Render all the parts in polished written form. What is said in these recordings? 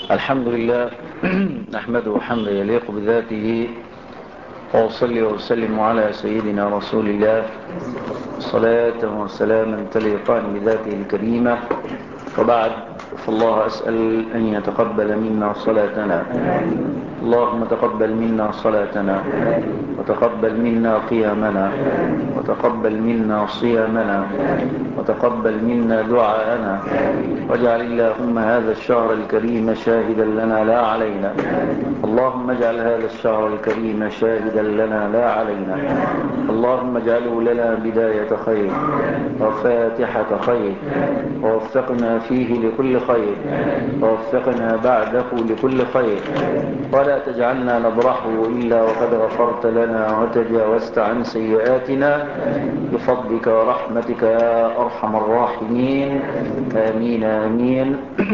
الحمد لله نحمده حمدا يليق بذاته، وأصلي وأسلم على سيدنا رسول الله صلاة وسلاما تليقان بذاته الكريمة. وبعد، فالله أسأل أن يتقبل منا صلاتنا. اللهم تقبل منا صلاتنا، وتقبل منا قيامنا، وتقبل منا صيامنا، وتقبل منا دعاءنا، واجعل اللهم هذا الشهر الكريم شاهدا لنا لا علينا. اللهم اجعل هذا الشهر الكريم شاهدا لنا لا علينا. اللهم اجعله لنا بداية خير وفاتحة خير، ووفقنا فيه لكل خير، ووفقنا بعده لكل خير، ولا تجعلنا نبرحه إلا وقد غفرت لنا وتجاوزت عن سيئاتنا بفضلك ورحمتك يا أرحم الراحمين. آمين آمين.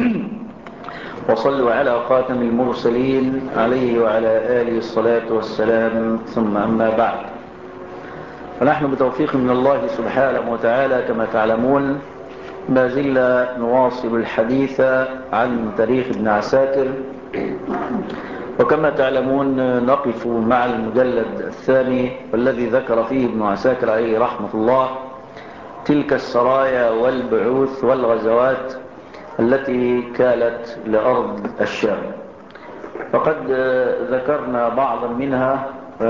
وصلوا على خاتم المرسلين عليه وعلى آله الصلاة والسلام، ثم أما بعد، فنحن بتوفيق من الله سبحانه وتعالى كما تعلمون ما زلنا نواصل الحديث عن تاريخ ابن عساكر، وكما تعلمون نقف مع المجلد الثاني والذي ذكر فيه ابن عساكر عليه رحمة الله تلك السرايا والبعوث والغزوات التي كانت لأرض الشام. فقد ذكرنا بعضا منها،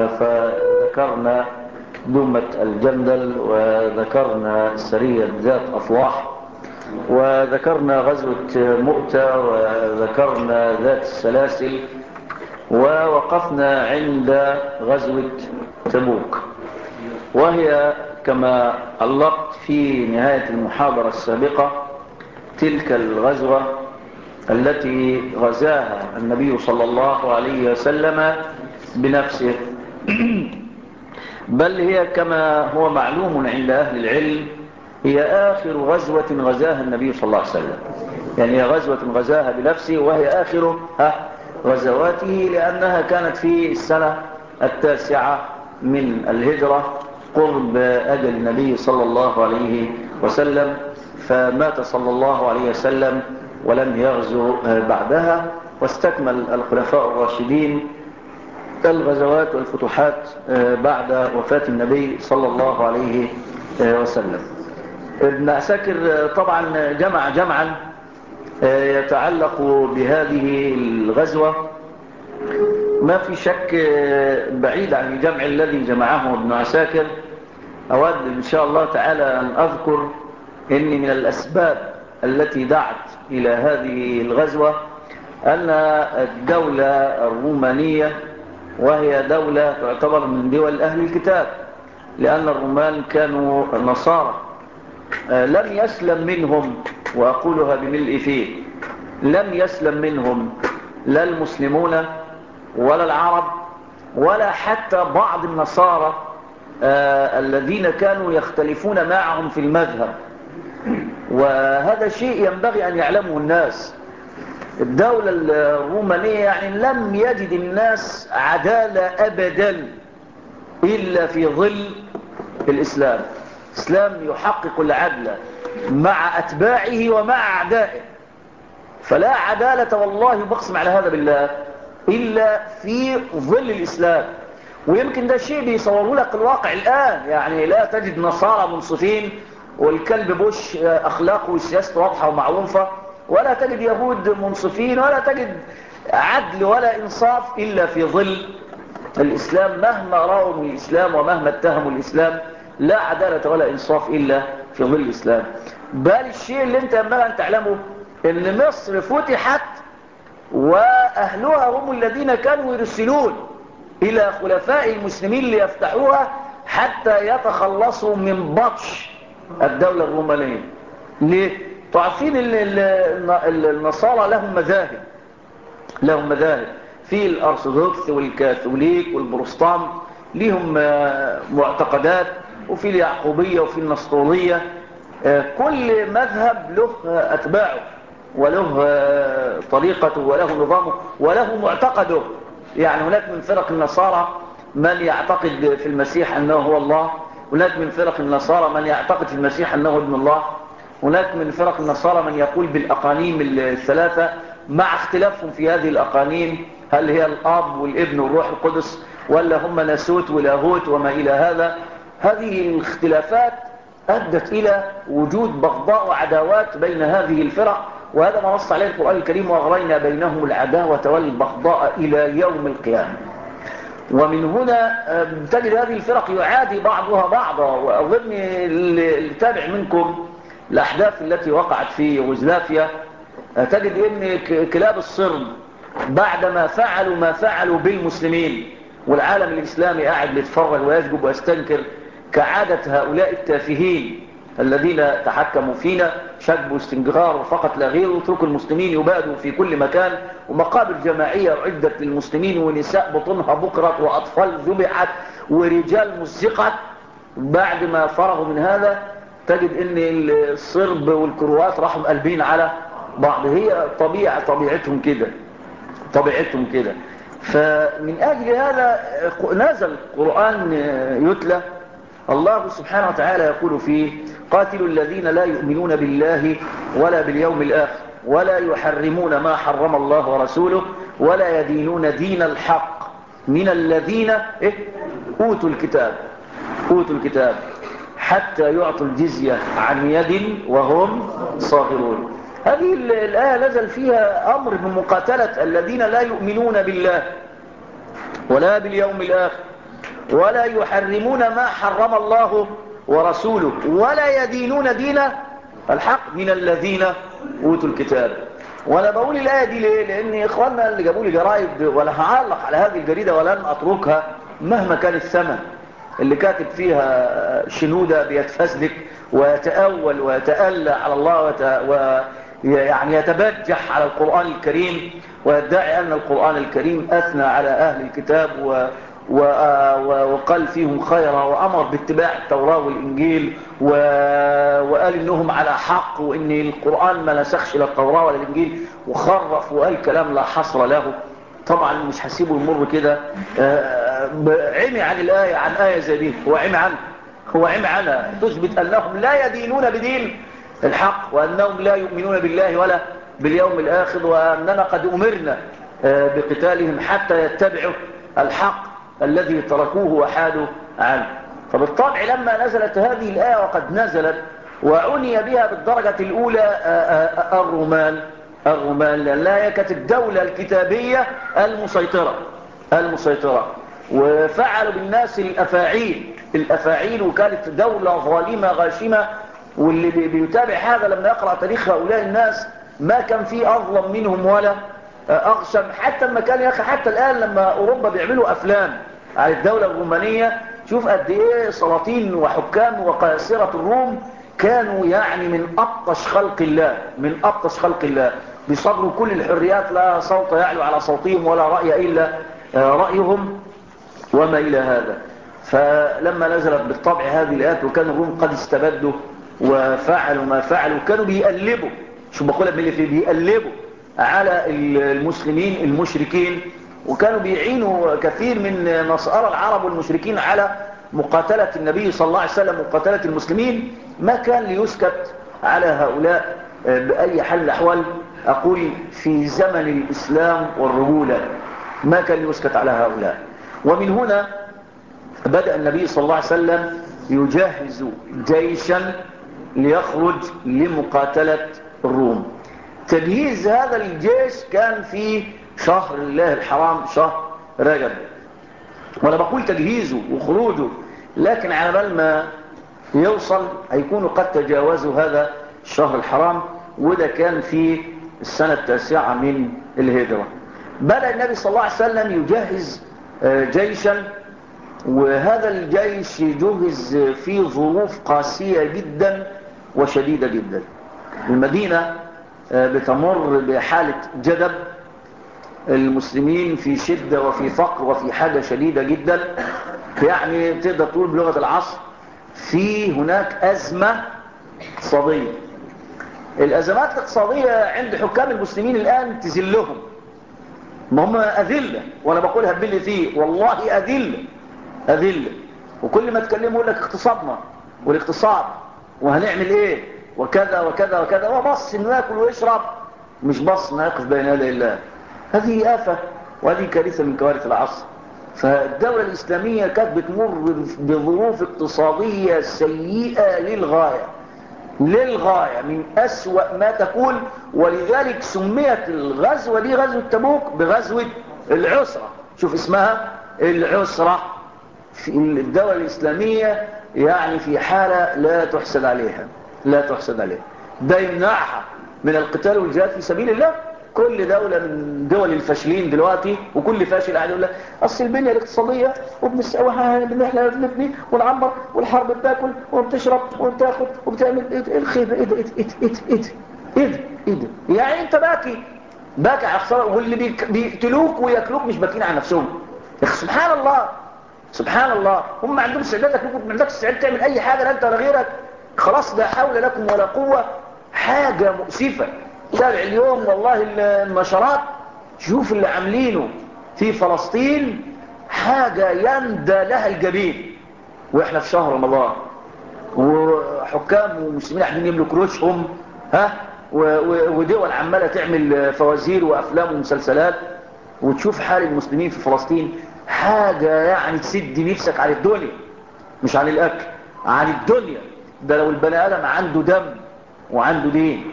فذكرنا دومة الجندل، وذكرنا سرية ذات أفواح، وذكرنا غزوة مؤتة، وذكرنا ذات السلاسل، ووقفنا عند غزوة تبوك، وهي كما علقت في نهاية المحاضرة السابقة تلك الغزوة التي غزاها النبي صلى الله عليه وسلم بنفسه، بل هي كما هو معلوم عند أهل العلم هي آخر غزوة غزاها النبي صلى الله عليه وسلم. يعني هي غزوة غزاها بنفسه، وهي آخر غزواته، لأنها كانت في السنة 9 من الهجرة قرب أجل النبي صلى الله عليه وسلم، فمات صلى الله عليه وسلم ولم يغزو بعدها، واستكمل الخلفاء الراشدين الغزوات والفتوحات بعد وفاة النبي صلى الله عليه وسلم. ابن عساكر طبعا جمع جمعا يتعلق بهذه الغزوة، ما في شك بعيد عن الجمع الذي جمعه ابن عساكر. أود إن شاء الله تعالى أن أذكر إن من الأسباب التي دعت إلى هذه الغزوة أن الدولة الرومانية، وهي دولة تعتبر من دول أهل الكتاب، لأن الرومان كانوا نصارى، لم يسلم منهم، وأقولها بملء فيه، لم يسلم منهم لا المسلمون ولا العرب ولا حتى بعض النصارى الذين كانوا يختلفون معهم في المذهب. وهذا شيء ينبغي أن يعلمه الناس. الدولة الرومانية يعني لم يجد الناس عدالة أبدا إلا في ظل الإسلام. الإسلام يحقق العدل مع أتباعه ومع أعدائه، فلا عدالة والله بقسم على هذا بالله إلا في ظل الإسلام. ويمكن ده شيء بيصوروا لك الواقع الآن، يعني لا تجد نصارى منصفين والكلب بوش أخلاقه وسياسته واضحة ومعروفة، ولا تجد يهود منصفين، ولا تجد عدل ولا إنصاف إلا في ظل الإسلام. مهما رأوا من الإسلام ومهما اتهموا الإسلام، لا عدالة ولا إنصاف إلا في ظل الإسلام. بل الشيء اللي انت ينبغي أن تعلمه إن مصر فتحت وأهلها هم الذين كانوا يرسلون إلى خلفاء المسلمين ليفتحوها حتى يتخلصوا من بطش الدولة الرومانية. ليه؟ تعرفين النصارى لهم مذاهب في الأرثوذكس والكاثوليك والبروتستانت، لهم معتقدات، وفي اليعقوبية وفي النسطورية. كل مذهب له أتباعه وله طريقته وله نظامه وله معتقده. يعني هناك من فرق النصارى من يعتقد في المسيح أنه هو الله، هناك من فرق النصارى من يعتقد في المسيح أنه ابن الله، هناك من فرق النصارى من يقول بالأقانيم الثلاثة، مع اختلافهم في هذه الأقانيم، هل هي الأب والابن والروح القدس ولا هم ناسوت ولاهوت وما إلى هذا. هذه الاختلافات أدت إلى وجود بغضاء وعداوات بين هذه الفرق، وهذا ما نص عليه القرآن الكريم: وأغرينا بينهم العداوة والبغضاء إلى يوم القيامة. ومن هنا تجد هذه الفرق يعادي بعضها بعضا. وأظن اللي تابع منكم الأحداث التي وقعت في يوغوسلافيا تجد أن كلاب الصرم بعدما فعلوا ما فعلوا بالمسلمين والعالم الإسلامي قاعد بيتفرج ويسجب ويستنكر كعادة هؤلاء التافهين الذين تحكموا فينا، شجب واستنجار وفقط لا غير، واتركوا المسلمين يبادوا في كل مكان، ومقابر جماعية أعدت للمسلمين، ونساء بطنها بكرت، وأطفال ذبحت، ورجال مزقت. بعد ما فرغوا من هذا تجد ان الصرب والكروات راحوا قلبين على بعض. هي طبيعتهم كده. فمن أجل هذا نزل القرآن يتلى. الله سبحانه وتعالى يقول فيه: قاتلوا الذين لا يؤمنون بالله ولا باليوم الآخر ولا يحرمون ما حرم الله ورسوله ولا يدينون دين الحق من الذين أوتوا الكتاب حتى يعطوا الجزية عن يد وهم صاغرون. هذه الآية نزل فيها أمر بمقاتلة الذين لا يؤمنون بالله ولا باليوم الآخر ولا يحرمون ما حرم الله ورسوله ولا يدينون دين الحق من الذين أوتوا الكتاب. وأنا بقول الآية دي ليه؟ لأن إخواننا اللي جابوا لي جرائد، ولا هعلق على هذه الجريدة ولن أتركها مهما كان الثمن، اللي كاتب فيها شنودة بيتفزلك ويتأول ويتألى على الله يعني يتبجح على القرآن الكريم، ويدعي أن القرآن الكريم أثنى على أهل الكتاب وقال فيهم خيرا وأمر باتباع التوراة والإنجيل وقال إنهم على حق، وإن القرآن ما نسخش لا التوراة ولا الإنجيل، وخرف وقال كلام لا حصر له. طبعا مش هسيبه يمر كده. عمي عن الآية، عن آية زي دي، هو عمي عنها تثبت أنهم لا يدينون بدين الحق، وأنهم لا يؤمنون بالله ولا باليوم الآخر، وأننا قد أمرنا بقتالهم حتى يتبعوا الحق الذي تركوه وحادوا عنه. فبالطبع لما نزلت هذه الآية، وقد نزلت وعني بها بالدرجة الأولى الرومان، لأنها كانت الدولة الكتابية المسيطرة، وفعلوا بالناس الأفاعيل، وكانت دولة ظالمة غاشمة. واللي بيتابع هذا لما يقرأ تاريخ هؤلاء الناس ما كان فيه أظلم منهم ولا أغشم. حتى لما كان حتى الآن لما أوروبا بيعملوا أفلام على الدولة الرومانية، شوف قد إيه سلاطين وحكام وقياصرة الروم كانوا يعني من أبطش خلق الله، بيصدروا كل الحريات، لا صوت يعلو على صوتهم ولا رأي إلا رأيهم وما إلى هذا. فلما نزلت بالطبع هذه الآيات، وكان الروم قد استبدوا وفعلوا ما فعلوا، كانوا بيقلبوا، شو بقولها من اللي فيه، بيقلبوا على المسلمين المشركين، وكانوا بيعينوا كثير من نصارى العرب والمشركين على مقاتلة النبي صلى الله عليه وسلم ومقاتلة المسلمين. ما كان ليسكت على هؤلاء بأي حال من الأحوال. أقول في زمن الإسلام والرجولة ما كان ليسكت على هؤلاء. ومن هنا بدأ النبي صلى الله عليه وسلم يجهز جيشا ليخرج لمقاتلة الروم. تجهيز هذا الجيش كان في شهر الله الحرام، شهر رجب. وانا بقول تجهيزه وخروجه، لكن على بال ما يوصل هيكونوا قد تجاوزوا هذا الشهر الحرام، وده كان في السنة 9 من الهجرة. بدأ النبي صلى الله عليه وسلم يجهز جيشا، وهذا الجيش يجهز في ظروف قاسية جدا وشديدة جدا. المدينة بتمر بحالة جدب، المسلمين في شدة وفي فقر وفي حاجة شديدة جدا، يعني تقدر تقول بلغة العصر في هناك أزمة اقتصادية. الأزمات الاقتصادية عند حكام المسلمين الآن تذلهم، ما هم أذلة، وأنا بقولها باللي فيه والله أذلة. وكل ما تكلموا يقول لك اقتصادنا والاقتصاد وهنعمل ايه وكذا وكذا وكذا، وبص انه ياكل ويشرب مش بص نقف بين يدي الله. هذه آفة وهذه كارثة من كوارث العصر. فالدولة الإسلامية كانت بتمر بظروف اقتصادية سيئة للغاية من أسوأ ما تكون. ولذلك سميت الغزوة دي غزوة تبوك بغزوة العسرة. شوف اسمها العسرة. في الدولة الإسلامية يعني في حالة لا تحسد عليها، لا تحسد عليها. ده يمنعها من القتال والجهاد في سبيل الله. كل دولة من دول الفاشلين دلوقتي، وكل فاشل قاعد يقول لك اصل البنية الاقتصادية احنا بنبني ونعمر والحرب بتاكل وبتشرب وبتاخد وبتعمل ايه الخيبة، ايه ده ايه ده يعني انت باكي على خسارة، واللي بيقتلوك وياكلوك مش باكين على نفسهم. سبحان الله سبحان الله. هم عندهم استعداد ياكلوك، ما عندكش استعداد تعمل اي حاجة لا انت ولا غيرك. خلاص لا حول لكم ولا قوة. حاجة مؤسفة. تابع اليوم والله النشرات، شوف اللي عاملينه في فلسطين، حاجة يندى لها الجبين. واحنا في شهر رمضان وحكام ومسلمين قاعدين يملكوا رؤوسهم، ودول عمالة تعمل فوازير وافلام ومسلسلات، وتشوف حال المسلمين في فلسطين. حاجة يعني تسد نفسك على الدنيا، مش عن الاكل، عن الدنيا. ده لو البني ادم عنده دم وعنده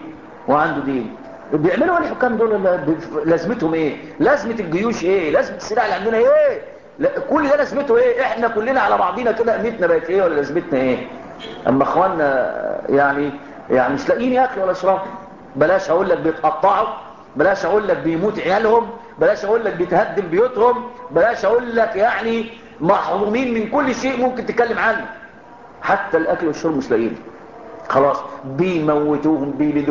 دين بيعملوا الحكام دول لازمتهم ايه؟ لازمة الجيوش ايه؟ لازمة السلاح اللي عندنا ايه؟ لا كل ده لازمته ايه؟ احنا كلنا على بعضينا كده قيمتنا بقت ايه ولا لازمتنا ايه؟ اما اخواننا يعني مش لاقيين ياكلوا ولا يشربوا. بلاش اقول لك بيتقطعوا، بلاش اقول لك بيموت عيالهم، بلاش اقول لك بيتهدم بيوتهم، بلاش اقول لك يعني محرومين من كل شيء ممكن تتكلم عنه. حتى الاكل والشرب مش لاقيين. خلاص بيموتوهم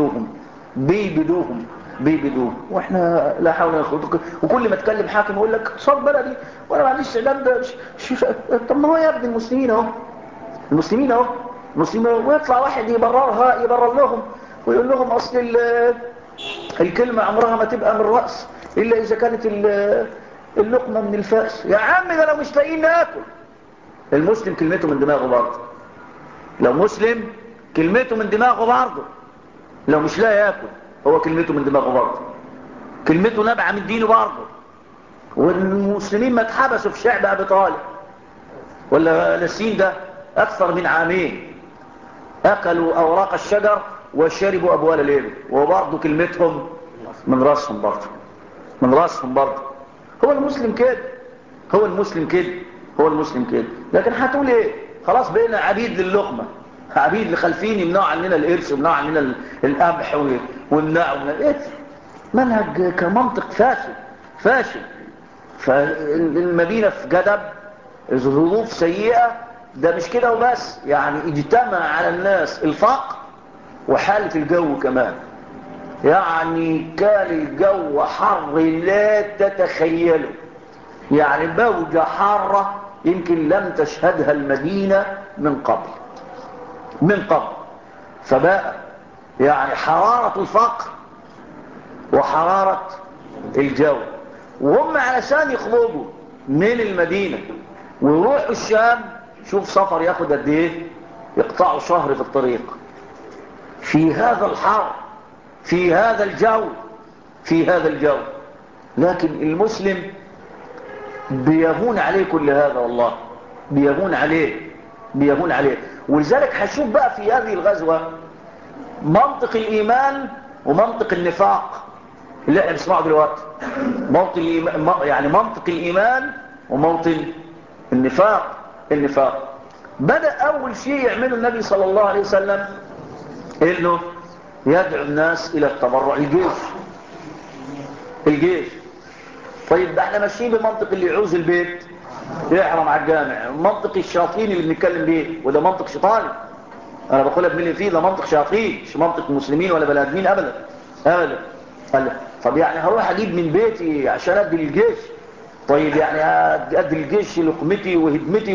بيبدوهم واحنا لا حول ولا قوه. وكل ما اتكلم حاكم يقول لك اقتصاد بلدي وانا ما عنديش استعداد ده طب ما هو يا ابني المسلمين اهو ويطلع واحد يبرر لهم ويقول لهم اصل الكلمه عمرها ما تبقى من الراس الا اذا كانت اللقمه من الفاس. يا عم ده لو مش لاقيين ناكل. المسلم كلمته من دماغه برضه. لو مسلم كلمته من دماغه برضه. لو مش لاقي ياكل هو كلمته من دماغه برضه. كلمته نابعه من دينه برضه. والمسلمين ما اتحبسوا في شعب ابي طالب ولا نسين ده اكثر من عامين، اكلوا اوراق الشجر وشربوا ابوال الابل، وبرضه كلمتهم من راسهم برضه. هو المسلم كده. لكن هتقول ايه؟ خلاص بقينا عبيد للقمه، عبيد لخلفين يمنعوا عننا الارث ويمنعوا عننا القمح ويمنعوا ايه؟ منهج كمنطق فاشل. فالمدينه في جدب، ظروف سيئه. ده مش كده وبس، يعني اجتمع على الناس الفقر وحاله الجو كمان. يعني كان الجو حر لا تتخيله، يعني موجة حارة يمكن لم تشهدها المدينة من قبل. فبقى يعني حرارة الفقر وحرارة الجو. وهم علشان يخرجوا من المدينة ويروحوا الشام، شوف سفر ياخد قد ايه، يقطعوا شهر في الطريق في هذا الحر، في هذا الجو. لكن المسلم بيهون عليه كل هذا، والله بيهون عليه. ولذلك هشوف بقى في هذه الغزوة منطق الإيمان ومنطق النفاق اللي احنا بنسمعه دلوقتي. منطق الإيمان ومنطق النفاق. بدأ أول شيء يعمله النبي صلى الله عليه وسلم إنه يدعو الناس إلى التبرع. الجيش. طيب ده احنا ماشيين بمنطق اللي يعوز البيت يحرم على الجامع، منطق الشياطين اللي بنتكلم بيه، وده منطق شيطاني. انا بقولها بملي فيه، ده منطق شياطين مش منطق المسلمين ولا بني ادمين ابدا. قال طب يعني هروح اجيب من بيتي عشان ادي للجيش؟ طيب يعني ادي للجيش لقمتي وهدمتي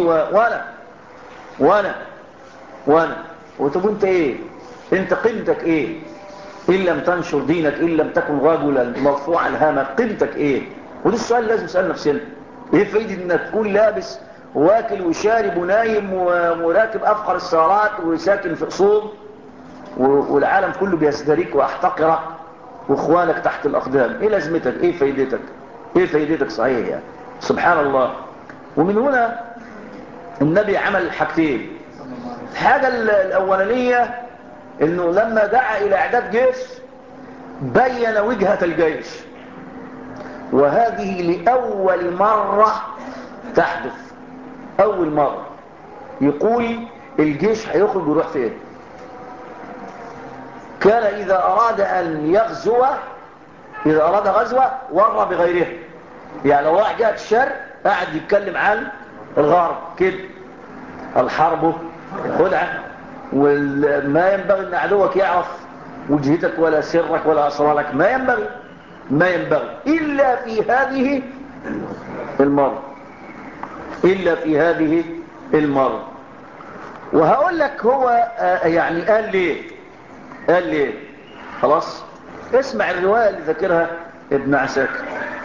وانا وطب انت ايه؟ انت قيمتك ايه ان لم تنشر دينك، ان لم تكن رجلا مرفوع الهامه؟ قيمتك ايه؟ وده السؤال اللي لازم نسال نفسنا. ايه فايده انك تكون لابس واكل وشارب ونايم وراكب افخر السيارات وساكن في قصور والعالم كله بيزدريك واحتقرك؟ واخوانك تحت الاقدام، ايه لازمتك؟ ايه فايدتك؟ ايه فايدتك صحيح يعني؟ سبحان الله. ومن هنا النبي عمل حاجتين. الحاجة الاولانية انه لما دعا الى اعداد جيش بين وجهة الجيش، وهذه لأول مرة تحدث. أول مرة يقول الجيش هيخرج ويروح فين. كان إذا أراد أن يغزو، إذا أراد غزوة ورى بغيره. يعني لو راح جهة الشرق قاعد يتكلم عن الغرب كده، الحرب خدعة، وما ينبغي أن عدوك يعرف وجهتك ولا سرك ولا أسرارك، ما ينبغي إلا في هذه المرة، إلا في هذه المرة. وهقول لك هو يعني قال ليه. خلاص اسمع الرواية اللي ذكرها ابن عساكر.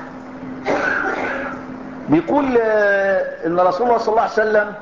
بيقول إن رسول الله صلى الله عليه وسلم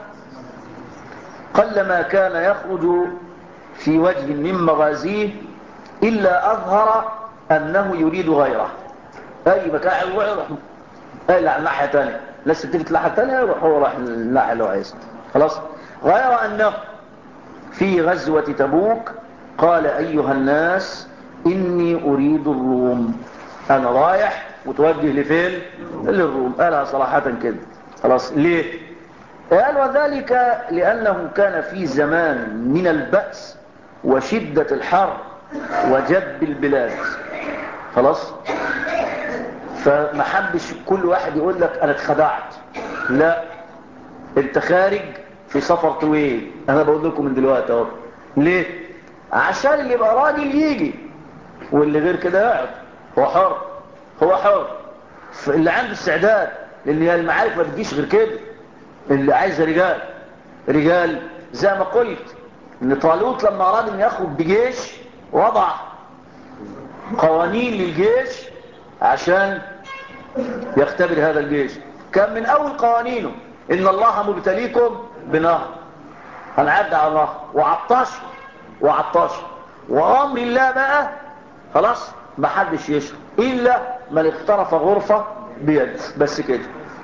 قلما كان يخرج في وجه من مغازيه إلا أظهر أنه يريد غيره. أي مكان يروح على الناحية الثانية، لسه تلت الناحية الثانية يروح هو راح الناحية اللي هو عايزها. خلاص. غير أنه في غزوة تبوك قال أيها الناس إني أريد الروم، أنا رايح متوجه لفين؟ للروم. قالها صراحة كده. خلاص. ليه؟ قال وذلك لأنه كان في زمان من البأس وشدة الحر وجب البلاد. خلاص. فما حبش كل واحد يقول لك أنا اتخدعت. لا، انت خارج في سفر طويل. أنا بقول لكم من دلوقتي اهو. ليه؟ عشان اللي يبقى راجل يجي واللي غير كده يقعد. هو حر. اللي عنده استعداد، لأن المعارف ما بتجيش غير كده. اللي عايز رجال زي ما قلت ان طالوت لما اراد ان يخرج بجيش وضع قوانين للجيش عشان يختبر هذا الجيش. كان من اول قوانينه ان الله مبتليكم بنهر، هنعدي على نهر وعطش وامر الله بقى خلاص ما حدش يشرب الا من اقترف غرفة بيد، بس كده.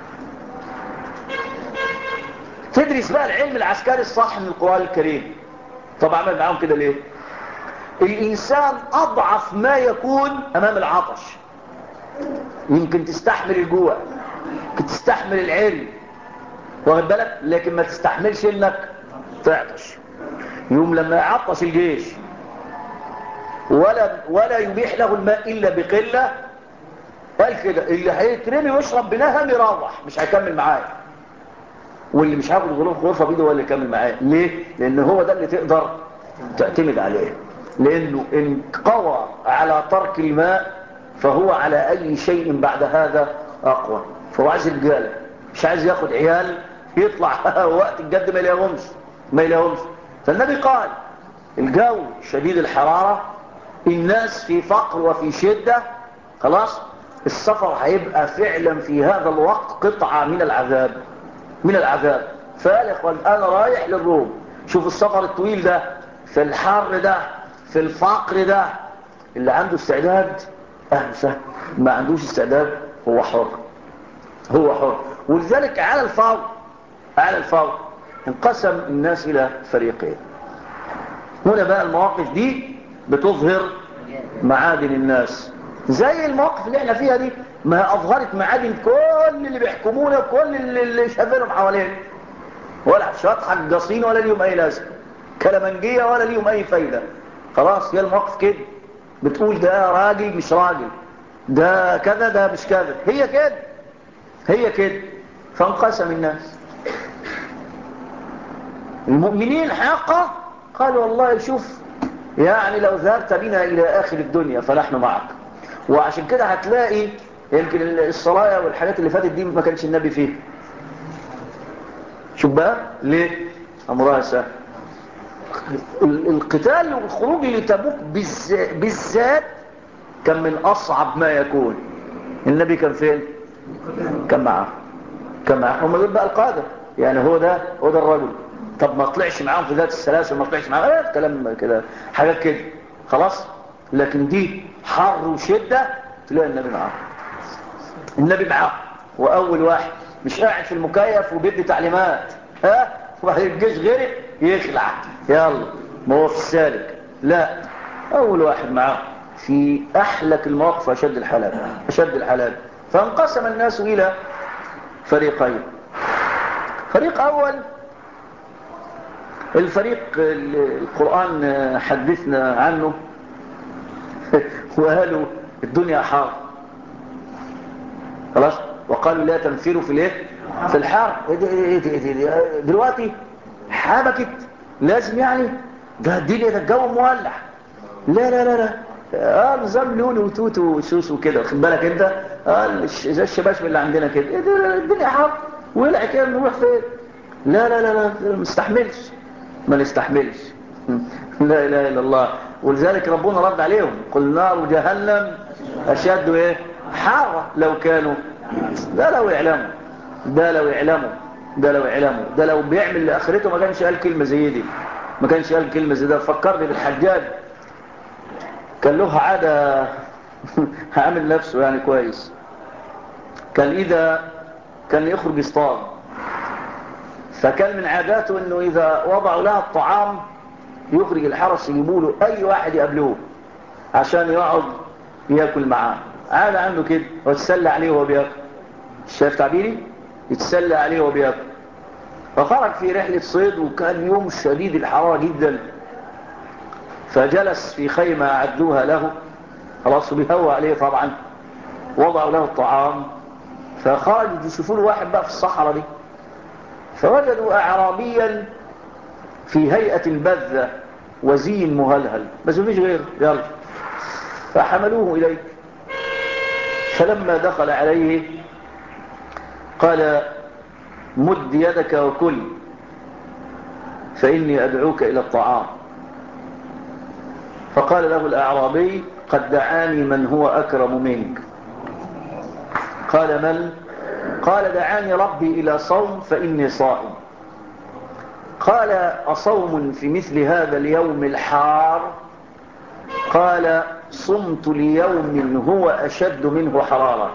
تدرس بقى العلم العسكري الصح من القرآن الكريم. طب عمل معاهم كده ليه؟ الإنسان أضعف ما يكون أمام العطش. يمكن تستحمل الجوع، يمكن تستحمل العلم، واخد بالك، لكن ما تستحملش انك تعطش. يوم لما يعطش الجيش ولا يبيح له الماء إلا بقلة، قال كده اللي هيترمي ويشرب بنهم يروح مش هيكمل معايا، واللي مش هاخد غرفة بيده هو اللي يكمل معاه. ليه؟ لان هو ده اللي تقدر تعتمد عليه، لانه ان قوى على ترك الماء فهو على اي شيء بعد هذا اقوى. فهو عايز رجاله، مش عايز ياخد عيال يطلع وقت الجد ما يلاقيهمش. فالنبي قال الجو شديد الحرارة، الناس في فقر وفي شدة، خلاص السفر هيبقى فعلا في هذا الوقت قطعة من العذاب. فقال يا اخوان انا رايح للروم. شوف السفر الطويل ده في الحر ده في الفقر ده، اللي عنده استعداد اهلا، ما عندوش استعداد هو حر. ولذلك على الفور انقسم الناس الى فريقين. هنا بقى المواقف دي بتظهر معادن الناس، زي المواقف اللي احنا فيها دي، ما اظهرت معادن كل اللي بيحكمونا وكل اللي شايفينهم حوالينا، ولا شويه حجاصين ولا ليهم اي لازمه، كلامنجيه ولا ليهم اي فايده. خلاص هي المواقف كده بتقول ده راجل مش راجل، ده كذا ده مش كذا، هي كده. فانقسم الناس. المؤمنين حقا قالوا والله شوف يعني لو ذهبت بنا الى اخر الدنيا فنحن معك. وعشان كده هتلاقي يمكن الصلاة والحاجات اللي فاتت دي ما كانش النبي فيها. شوف بقى ليه امرها سهل. القتال والخروج لتبوك بالذات كان من اصعب ما يكون. النبي كان فين؟ كان معه هم دول بقى القادة، يعني هو ده الرجل. طب ما طلعش معاهم في ذات السلاسل، ما طلعش معاهم كلام كده حاجات كده خلاص. لكن دي حر وشدة تلاقي النبي معاه. النبي معاه وأول واحد، مش قاعد في المكيف وبيدي تعليمات واحد الجيش غيرك يخلع يلا ما هو في السالك، لا، أول واحد معاه في أحلك المواقف أشد الحالات. فانقسم الناس إلى فريقين. فريق أول الفريق القرآن حدثنا عنه وقالوا الدنيا حار خلاص، وقالوا لا تنفروا في الايه في الحار. دلوقتي حبكت لازم يعني ده الدنيا ده الجو مولع. لا لا لا لا نظام لولي وتوتو وسوس وكده، خد بالك انت زي الشباشب اللي عندنا كده. الدنيا حر ولع كده نروح فين؟ لا لا لا لا ما نستحملش لا اله الا الله. ولذلك ربنا رد عليهم قل نار جهنم اشد ايه حاره لو كانوا. ده لو يعلموا ده لو بيعمل لاخرته ما كانش قال كلمه زي دي، ما كانش قال كلمه زي ده. فكرني بالحجاج، كان له عاده عامل نفسه يعني كويس. كان اذا كان يخرج يصطاد، فكان من عاداته انه اذا وضعوا لها الطعام يخرج الحرس يجيبوا له اي واحد يقابلوه عشان يقعد ياكل معاه. عادة عنده كده ويتسلى عليه وهو بياكل. شايف تعبيري؟ يتسلى عليه وهو بياكل. فخرج في رحلة صيد وكان يوم شديد الحرارة جدا، فجلس في خيمة أعدوها له خلاص وبيهوى عليه طبعا، وضعوا له الطعام. فخرجوا يشوفوا له واحد بقى في الصحراء دي، فوجدوا أعرابيا في هيئة بذة وزين مهلهل بس مفيش غيره. يلا فحملوه إليه، فلما دخل عليه قال مد يدك وكل فإني أدعوك إلى الطعام. فقال له الأعرابي قد دعاني من هو أكرم منك. قال من؟ قال دعاني ربي إلى صوم فإني صائم. قال أصوم في مثل هذا اليوم الحار؟ قال صمت ليوم هو أشد منه حرارة.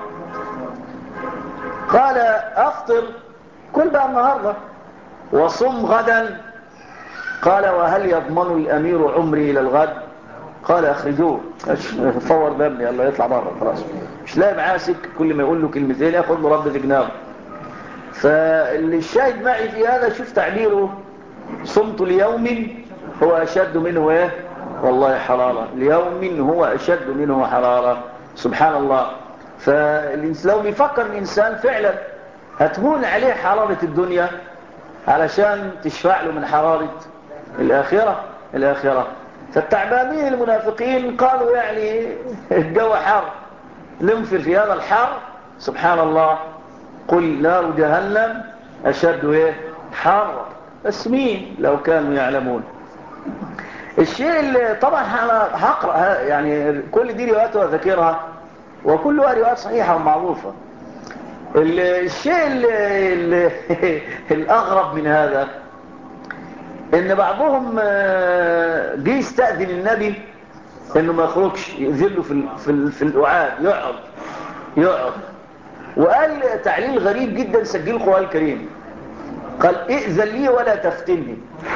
قال أفطر كل بقى النهاردة وصم غدا. قال وهل يضمن الأمير عمري إلى الغد؟ قال أخرجوه فور دمي يلا يطلع بره خلاص، مش لاقي معاه سك، كل ما يقول له كلمتين ياخد له رد في جنابه. فاللي الشاهد معي في هذا شوف تعبيره صمت ليوم هو أشد منه ايه والله حرارة، ليوم هو أشد منه حرارة. سبحان الله. فلو بيفكر الإنسان فعلا هتهون عليه حرارة الدنيا علشان تشفع له من حرارة الآخرة. فالتعبانين المنافقين قالوا يعني الجو حر ننفر في هذا الحر. سبحان الله. قل نار جهنم أشد ايه حر. بس مين لو كانوا يعلمون. الشيء اللي طبعا هقرأ يعني كل دي روايات وذكرها وكلها روايات صحيحة ومعروفة. الشيء اللي الأغرب من هذا ان بعضهم جه يستأذن النبي انه ما يخرجش يذله في القعاد يقعد وقال تعليل غريب جدا سجله القرآن الكريم. قال ائذن لي ولا تفتني.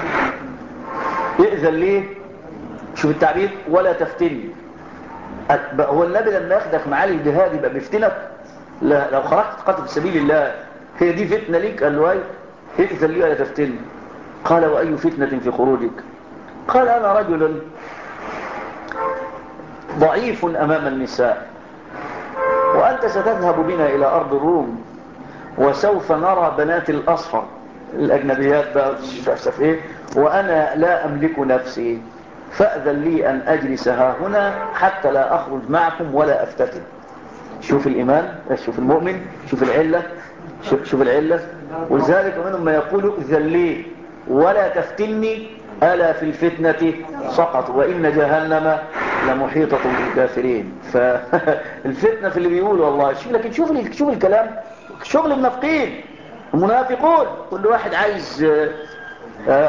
ائذن لي، شوف التعبير، ولا تفتني. هو النبي لما ياخدك معاه الجهاد يبقى بيفتنك؟ لا، لو خرجت تقاتل في سبيل الله هي دي فتنة ليك؟ قال له ائذن لي ولا تفتني. قال وأي فتنة في خروجك؟ قال أنا رجل ضعيف أمام النساء وأنت ستذهب بنا إلى أرض الروم وسوف نرى بنات الأصفر الأجنبيات بقى إيه، وأنا لا أملك نفسي فأذن لي أن أجلس ها هنا حتى لا أخرج معكم ولا أفتتن. شوف الإيمان، شوف المؤمن، شوف العلة، شوف العلة. ولذلك منهم ما يقول إذن لي ولا تفتني ألا في الفتنة سقطوا وإن جهنم لمحيطة بالكافرين. فالفتنة في اللي بيقولوا والله. لكن شوف الكلام، شغل المنافقين المنافقون. كل واحد عايز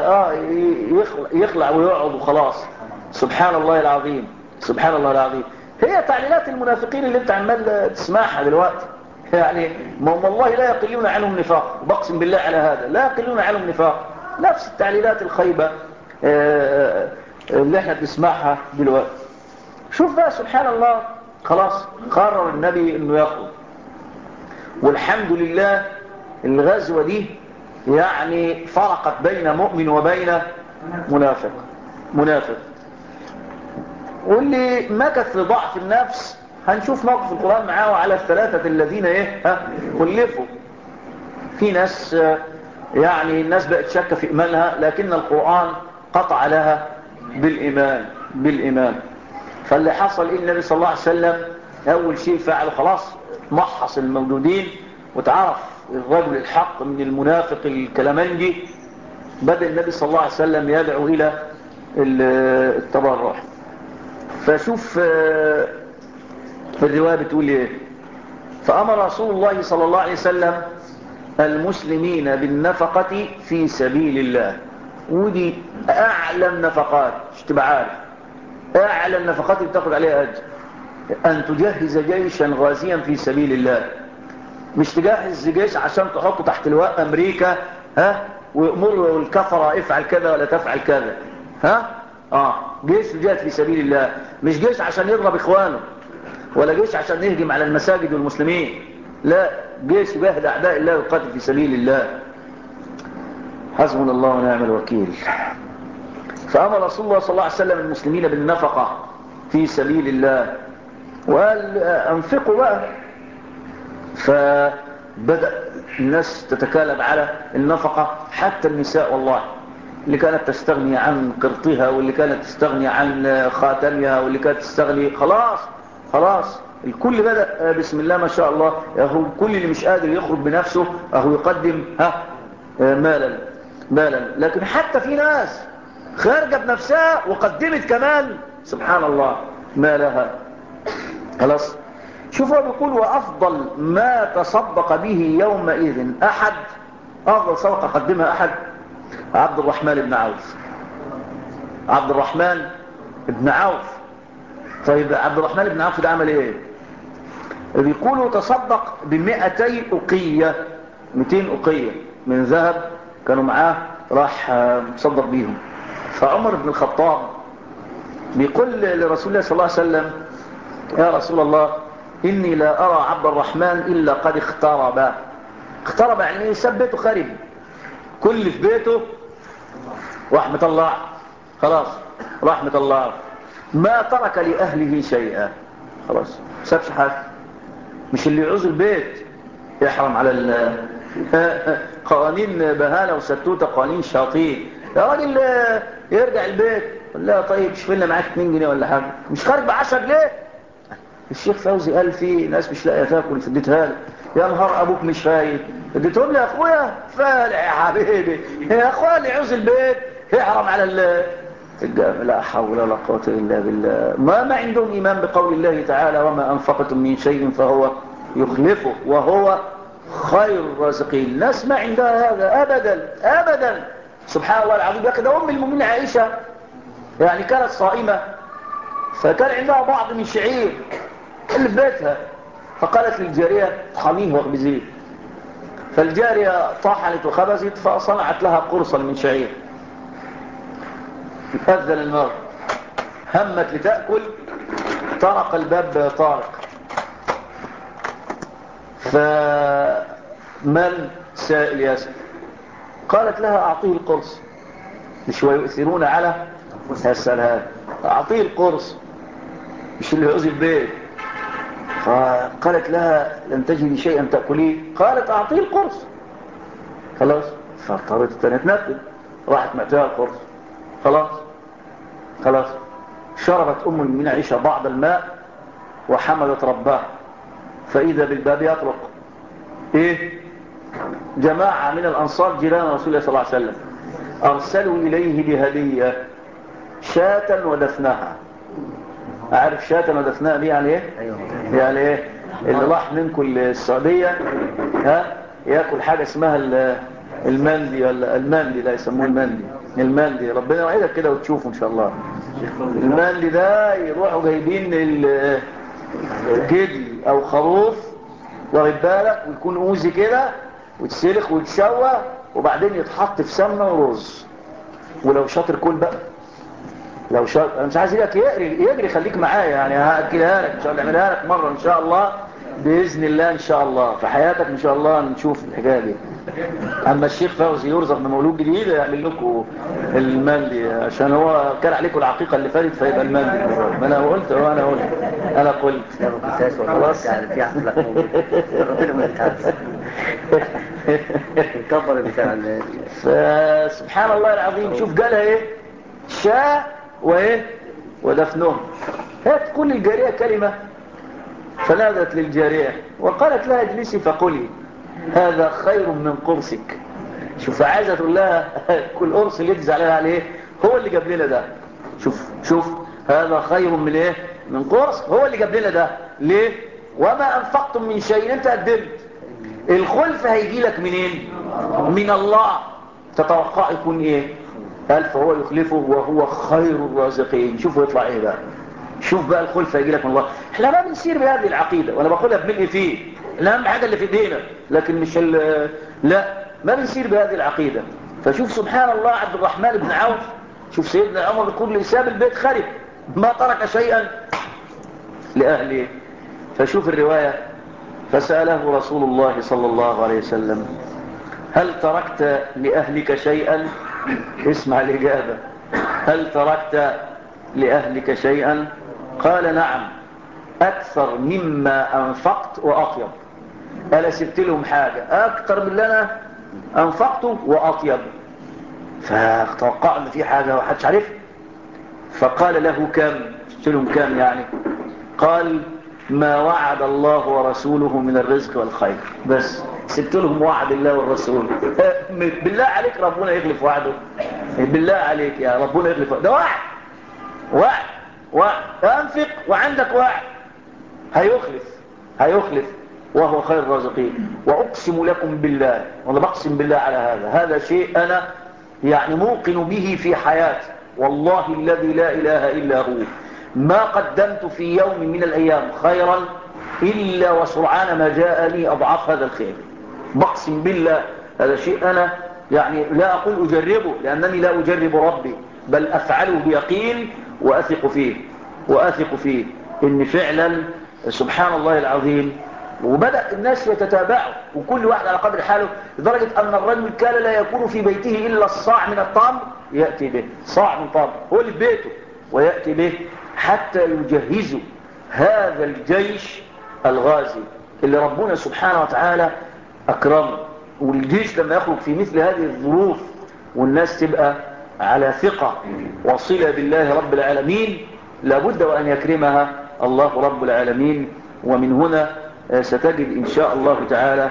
يخلع ويقعد وخلاص. سبحان الله العظيم. هي تعليلات المنافقين اللي انت عمال تسمعها دلوقتي. يعني ما هم والله لا يقلون عنهم نفاق، بقسم بالله على هذا لا يقلون عنهم نفاق. نفس التعليلات الخيبة اللي احنا بنسمعها دلوقتي. شوف بقى سبحان الله، خلاص قرر النبي انه يخرج، والحمد لله الغزوة دي يعني فرقت بين مؤمن وبين منافق. واللي مكث في ضعف النفس هنشوف موقف القرآن معاه على الثلاثة الذين خلفوا. في ناس يعني الناس بقت شاكة في إيمانها، لكن القرآن قطع لها بالإيمان. فاللي حصل إن النبي صلى الله عليه وسلم أول شيء فعله خلاص محص الموجودين وتعرف الرجل الحق من المنافق الكلامنجي. بدأ النبي صلى الله عليه وسلم يدعو إلى التبرع. فشوف في الرواية بتقول ايه: فأمر رسول الله صلى الله عليه وسلم المسلمين بالنفقة في سبيل الله. ودي أعلى النفقات، مش تبقى عارف، أعلى النفقات اللي بتاخد عليها أجر أن تجهز جيشا غازيا في سبيل الله. مش تجهز جيش عشان تحطه تحت لواء أمريكا ويأمر الكفرة افعل كذا ولا تفعل كذا. جيش يجاهد في سبيل الله، مش جيش عشان يضرب إخوانه، ولا جيش عشان يهجم على المساجد والمسلمين، لا، جيش يجاهد أعداء الله ويقاتل في سبيل الله. حسبنا الله ونعم الوكيل. فأمر رسول الله صلى الله عليه وسلم المسلمين بالنفقة في سبيل الله، وقال أنفقوا بقى. فبدأ الناس تتكالب على النفقة، حتى النساء والله، اللي كانت تستغني عن قرطها، واللي كانت تستغني عن خاتمها، واللي كانت تستغني خلاص الكل بدأ بسم الله ما شاء الله. هو كل اللي مش قادر يخرج بنفسه هو يقدم مالا. لكن حتى في ناس خارجة بنفسها وقدمت كمان سبحان الله مالها. خلاص شوفوا بيقول: وأفضل ما تصدق به يومئذ أحد، أفضل صدقة قدمها أحد عبد الرحمن بن عوف. طيب عبد الرحمن بن عوف ده عمل ايه؟ بيقولوا تصدق ب200 أقية، 200 أقية من ذهب كانوا معاه، راح تصدق بيهم. فعمر بن الخطاب بيقول لرسول الله صلى الله عليه وسلم: يا رسول الله، إني لا أرى عبد الرحمن إلا قد اخترب يعني ساب بيته خرب، كل في بيته رحمة الله، خلاص رحمة الله، ما ترك لأهله شيئا، خلاص سابش حاجة. مش اللي يعوز البيت يحرم على قوانين بهانة وستوتة، قوانين شاطين. يا راجل يرجع البيت، لا طيب شوف لنا معاك 2 جنيه ولا حاجة، مش خارج ب10 جنيه. الشيخ فوزي قال في ناس مش لاقيه تاكل فديتها له. يا نهار ابوك مش فايد، اديتهم لي يا اخويا، فالع يا حبيبي يا اخويا اللي يعوز البيت يحرم على الجامع. لا حول ولا قوه الا بالله. ما عندهم ايمان بقول الله تعالى: وما انفقتم من شيء فهو يخلفه وهو خير الرازقين. الناس ما عندها هذا ابدا. سبحان الله العظيم. يا كده ام المؤمنين عائشه يعني كانت صائمه، فكان عندها بعض من شعير اللي في بيتها، فقالت للجارية: طحنيه واخبزيه. فالجارية طحنت وخبزت، فصنعت لها قرصا من شعير. أذن النار، همت لتأكل، طرق الباب طارق، فمن سائل ياسر؟ قالت لها: أعطيه القرص. مش ويؤثرون على السلام، أعطيه القرص، مش اللي يعوز البيت. فقالت لها: لن تجدي شيئا تأكليه؟ قالت: أعطيه القرص. خلاص فاضطرت الثانية تنفذ، راحت معتها القرص. خلاص شربت أم المؤمنين عائشة بعض الماء وحمدت ربها، فإذا بالباب يطرق جماعة من الأنصار جيران رسول الله صلى الله عليه وسلم، أرسلوا إليه بهدية شاة ودفنها. عارف شاة ودفنها دي يعني ايه؟ يعني ايه؟ اللي راح منكم السعودية ياكل حاجة اسمها المندي، ولا المندي، لا يسموه المندي. ربنا يوعدك كده وتشوفه ان شاء الله. المال ده يروحوا جايبين جدي او خروف، واخد بالك، ويكون اوزي كده ويتسلخ ويتشوى وبعدين يتحط في سمنه ورز. ولو شاطر كل بقى، لو شاطر، انا مش عايز ايدك يجري خليك معايا يعني، هاكلها لك ان شاء الله، اعملها لك مره ان شاء الله باذن الله، ان شاء الله في حياتك ان شاء الله نشوف الحكايه دي. اما الشيخ فوزي يرزق بمولود جديد يعمل لكم المندي، عشان هو كان عليكم العقيقه اللي فاتت فيبقى المندي. ما انا قلت انا قلت لا ما قلتهاش خلاص يعني، في عقل ربنا ما بيتعبش نكبر بتاع. فسبحان الله العظيم، شوف قالها ايه، شاء وايه ودفنهم. هات كل الجاريه كلمه، فنادت للجاريه وقالت لها اجلسي فقولي هذا خير من قرصك. شوف عايزه تقول لها كل قرص اللي تزعلها عليه هو اللي جاب لنا ده. شوف هذا خير من ايه، من قرص، هو اللي جاب لنا ده. ليه؟ وما انفقتم من شيء، انت قدمت. الخلف هيجي لك منين؟ من الله. تتوقع يكون ايه؟ قال فهو يخلفه وهو خير الرازقين. شوفوا يطلع ايه بقى، شوف بقى الخلف هيجي لك من الله. احنا ما بنسير بهذه العقيده، وانا بقولها بملء فيه، اهم حاجه اللي في ايدينا، لكن مش لا، ما بنسير بهذه العقيده. فشوف سبحان الله، عبد الرحمن بن عوف، شوف سيدنا عمر يقول لي ساب البيت خرب ما ترك شيئا لاهله. فشوف الروايه، فساله رسول الله صلى الله عليه وسلم هل تركت لاهلك شيئا؟ اسمع الاجابه، هل تركت لأهلك شيئا؟ قال نعم، أكثر مما أنفقت وأطيب. ألا سبت لهم حاجة أكثر من اللي أنا أنفقته وأطيب. فتوقع أن في حاجة وحدش عارف. فقال له كم؟ سبت لهم كم يعني؟ قال ما وعد الله ورسوله من الرزق والخير. بس سبت لهم وعد الله والرسول. بالله عليك ربنا يخلف وعده؟ بالله عليك يا ربنا يخلف وعده؟ ده وعد انفق وعندك وعد، هيخلف وهو خير الرازقين. واقسم لكم بالله، وانا بقسم بالله على هذا شيء انا يعني موقن به في حياتي، والله الذي لا اله الا هو، ما قدمت في يوم من الايام خيرا الا وسرعان ما جاءني اضعاف هذا الخير. بقسم بالله هذا شيء انا يعني لا اقول اجربه، لانني لا اجرب ربي، بل افعله بيقين واثق فيه ان فعلا سبحان الله العظيم. وبدأ الناس يتتابعوا وكل واحد على قدر حاله، لدرجة ان الرجل كان لا يكون في بيته الا الصاع من الطعام يأتي به، صاع من طعام هو اللي في بيته ويأتي به، حتى يجهزوا هذا الجيش الغازي اللي ربنا سبحانه وتعالى اكرمه. والجيش لما يخرج في مثل هذه الظروف والناس تبقى على ثقة وصلة بالله رب العالمين، لابد وأن يكرمها الله رب العالمين. ومن هنا ستجد إن شاء الله تعالى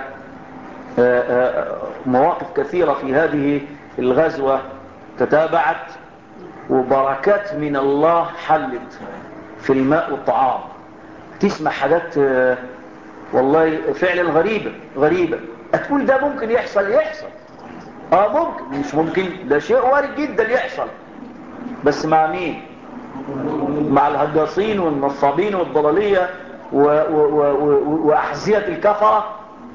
مواقف كثيرة في هذه الغزوة تتابعت، وبركات من الله حلت في الماء والطعام. تسمع حاجات والله فعلا غريبة. هتقول ده ممكن يحصل ممكن، مش ممكن، ده شيء وارد جدا يحصل، بس مع مين؟ مع الهجاصين والنصابين والضلالية وأحذية الكفرة؟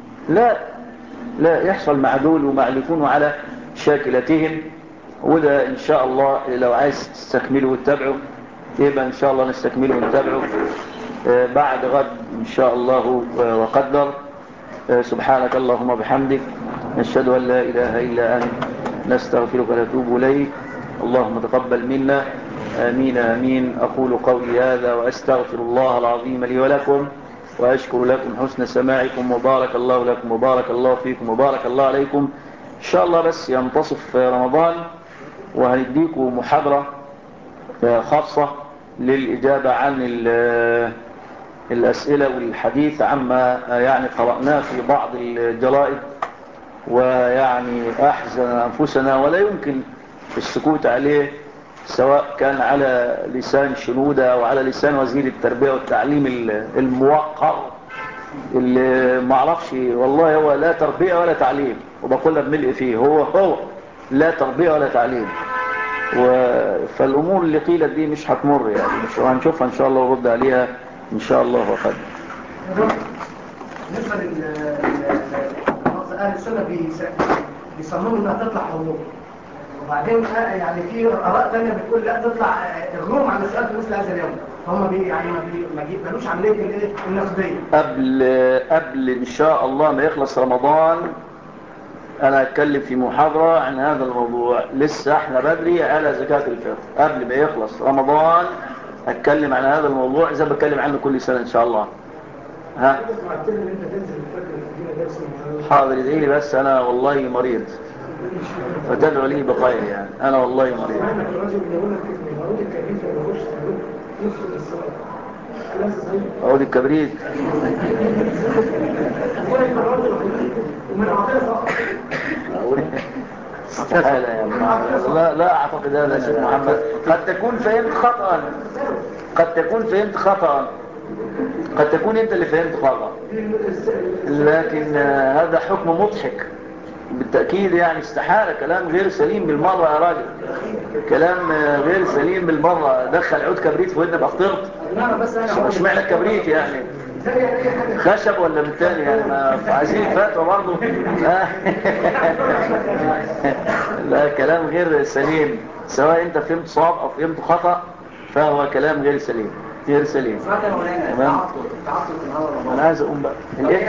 لا يحصل مع دول ومع اللي يكونوا على شاكلتهم. وده إن شاء الله لو عايز تستكملوا وتتابعوا يبقى إن شاء الله نستكملوا ونتابعوا بعد غد إن شاء الله وقدر. سبحانك اللهم وبحمدك، نشهد أن لا إله إلا أنت، نستغفرك ونتوب إليك. اللهم تقبل منا، آمين آمين. أقول قولي هذا وأستغفر الله العظيم لي ولكم، وأشكر لكم حسن سماعكم، وبارك الله لكم وبارك الله فيكم وبارك الله عليكم. إن شاء الله بس ينتصف رمضان وهنديكم محاضرة خاصة للإجابة عن الأسئلة والحديث عما يعني قرأناه في بعض الجرائد، ويعني أحزن أنفسنا ولا يمكن السكوت عليه، سواء كان على لسان شنودة أو على لسان وزير التربية والتعليم الموقر اللي معرفش والله هو لا تربية ولا تعليم، وبقولها بملء فيه، هو لا تربية ولا تعليم. فالامور اللي قيلت دي مش هتمر يعني، مش هنشوفها ان شاء الله ورد عليها ان شاء الله وقد. بالنسبه اهل السنه بيصمموا انها تطلع حضور، وبعدين يعني في اراء ثانيه بتقول لا تطلع غروم على السؤال في مثل هذا اليوم. هم يعني ما بيقبلوش عمليه الايه النقديه. قبل ان شاء الله ما يخلص رمضان انا اتكلم في محاضرة عن هذا الموضوع. لسه احنا بدري على زكاة الفطر. قبل ما يخلص رمضان اتكلم عن هذا الموضوع زي ما بتكلم عنه كل سنة ان شاء الله. ها حاضر ادعي لي بس انا والله مريض فتدعو لي بخير يعني. انا والله مريض. عود الكبريت استحالة يعني. لا اعتقد هذا يا شيخ محمد. قد تكون فهمت خطأ، قد تكون فهمت خطأ، قد تكون انت اللي فهمت خطأ، لكن هذا حكم مضحك بالتأكيد يعني. استحالة، كلام غير سليم بالمرة يا راجل، كلام غير سليم بالمرة. دخل عود كبريت في ودنك بفطرت. مش معنى الكبريت يعني خشب ولا من تاني يعني، ما عايزين فتوى برضه. لا كلام غير سليم، سواء انت فهمت صواب او فهمت خطأ فهو كلام غير سليم، غير سليم. تمام. انا عايز اقوم بقى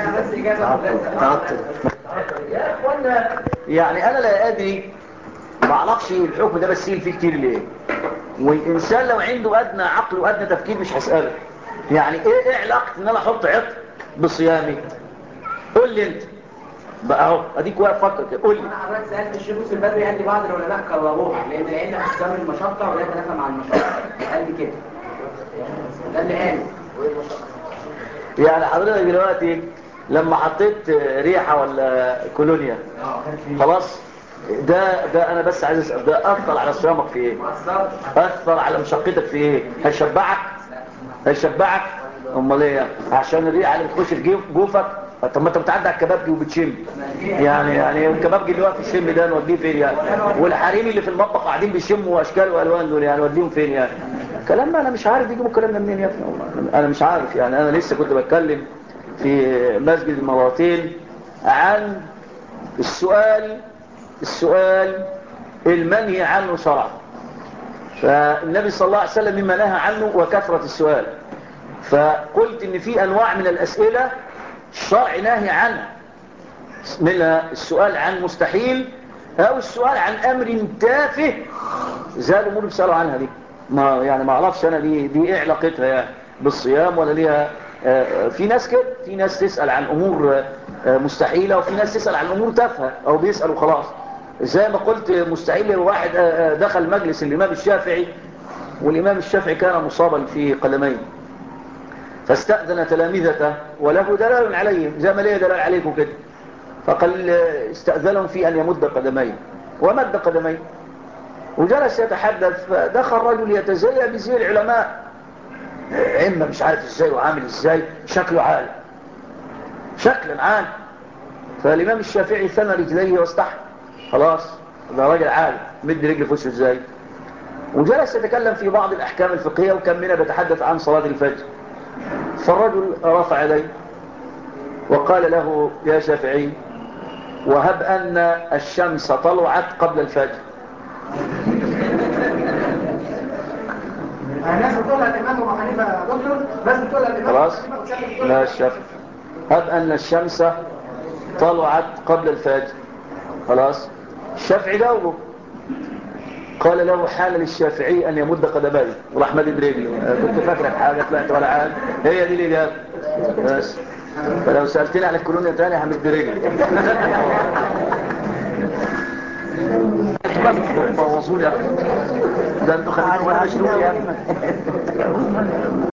يا اخوانا يعني. انا لا ادري، ما اعرفش الحكم ده بسيل فيه كتير ليه. والانسان لو عنده ادنى عقل وادنى تفكير مش هسأله يعني ايه علاقة ان انا احط عطر بصيامي؟ قول لي انت بقى اهو، اديك واقف فكر كده، قول لي. انا حضرتك سالت الشيخ يوسف البدري قال لي بعض العلماء كرروها لان العلم احكام المشقه ولا يتنافى مع المشقه. قال لي كده، ده اللي قاله. يعني حضرتك دلوقتي لما حطيت ريحه ولا كولونيا خلاص، ده انا بس عايز اسال، ده اثر على صيامك في ايه؟ اثر على مشقتك في ايه؟ هيشبعك؟ هيشبعك؟ امال ايه؟ عشان الريحه اللي بتخش في جوفك. طب ما انت بتعدي على الكبابجي وبتشم يعني الكبابجي اللي واقف الشم ده نوديه فين يعني؟ والحريم اللي في المطبخ قاعدين بيشموا اشكال والوان دول يعني نوديهم فين يعني؟ كلام انا مش عارف يجيبوا الكلام ده منين يا ابني والله. انا مش عارف يعني. انا لسه كنت بتكلم في مسجد المراتين عن السؤال المنهي عنه شرعا. فالنبي صلى الله عليه وسلم مما نهى عنه وكثرة السؤال. فقلت ان في انواع من الاسئلة الشرع ناهي عنها، منها السؤال عن مستحيل او السؤال عن امر تافه زي الامور بيسألوا عنها دي. ما يعني ما اعرفش انا دي ايه علاقتها يعني بالصيام ولا ليها. في ناس كده، في ناس تسأل عن امور مستحيلة، وفي ناس تسأل عن امور تافهة او بيسألوا خلاص. زي ما قلت مستحيل واحد دخل مجلس الامام الشافعي، والامام الشافعي كان مصابا في قدمين، فاستأذن تلامذته وله دلال عليهم زي ما ليه دلال عليكم كده، فقال استأذنهم في أن يمد قدميه، ومد قدميه وجلس يتحدث. فدخل رجل يتزيى بزي العلماء، عمة مش عارف ازاي وعامل ازاي، شكله عال، شكلا عال. فالإمام الشافعي ثنى رجليه واستحى، خلاص ده راجل عال، مد رجل في وشه ازاي. وجلس يتكلم في بعض الأحكام الفقهية، وكان منها بيتحدث عن صلاة الفجر. فالرجل رفع يديه وقال له يا شافعي وهب أن الشمس طلعت قبل الفجر. الناس بتقول الامام ابو حنيفه دكتور، بس بتقول الامام خلاص لا الشافعي هب أن الشمس طلعت قبل الفجر. خلاص الشافعي جاوبه، قال له حال للشافعي أن يمد قدميه وراح مد رجله. كنت فاكرك حاجة طلعت ولا حاجة، هي دي الإجابة بس. فلو سألتني على الكولونيا تاني همد رجلي. بوظوني يا أخي، ده انتوا خليتوا واحد يا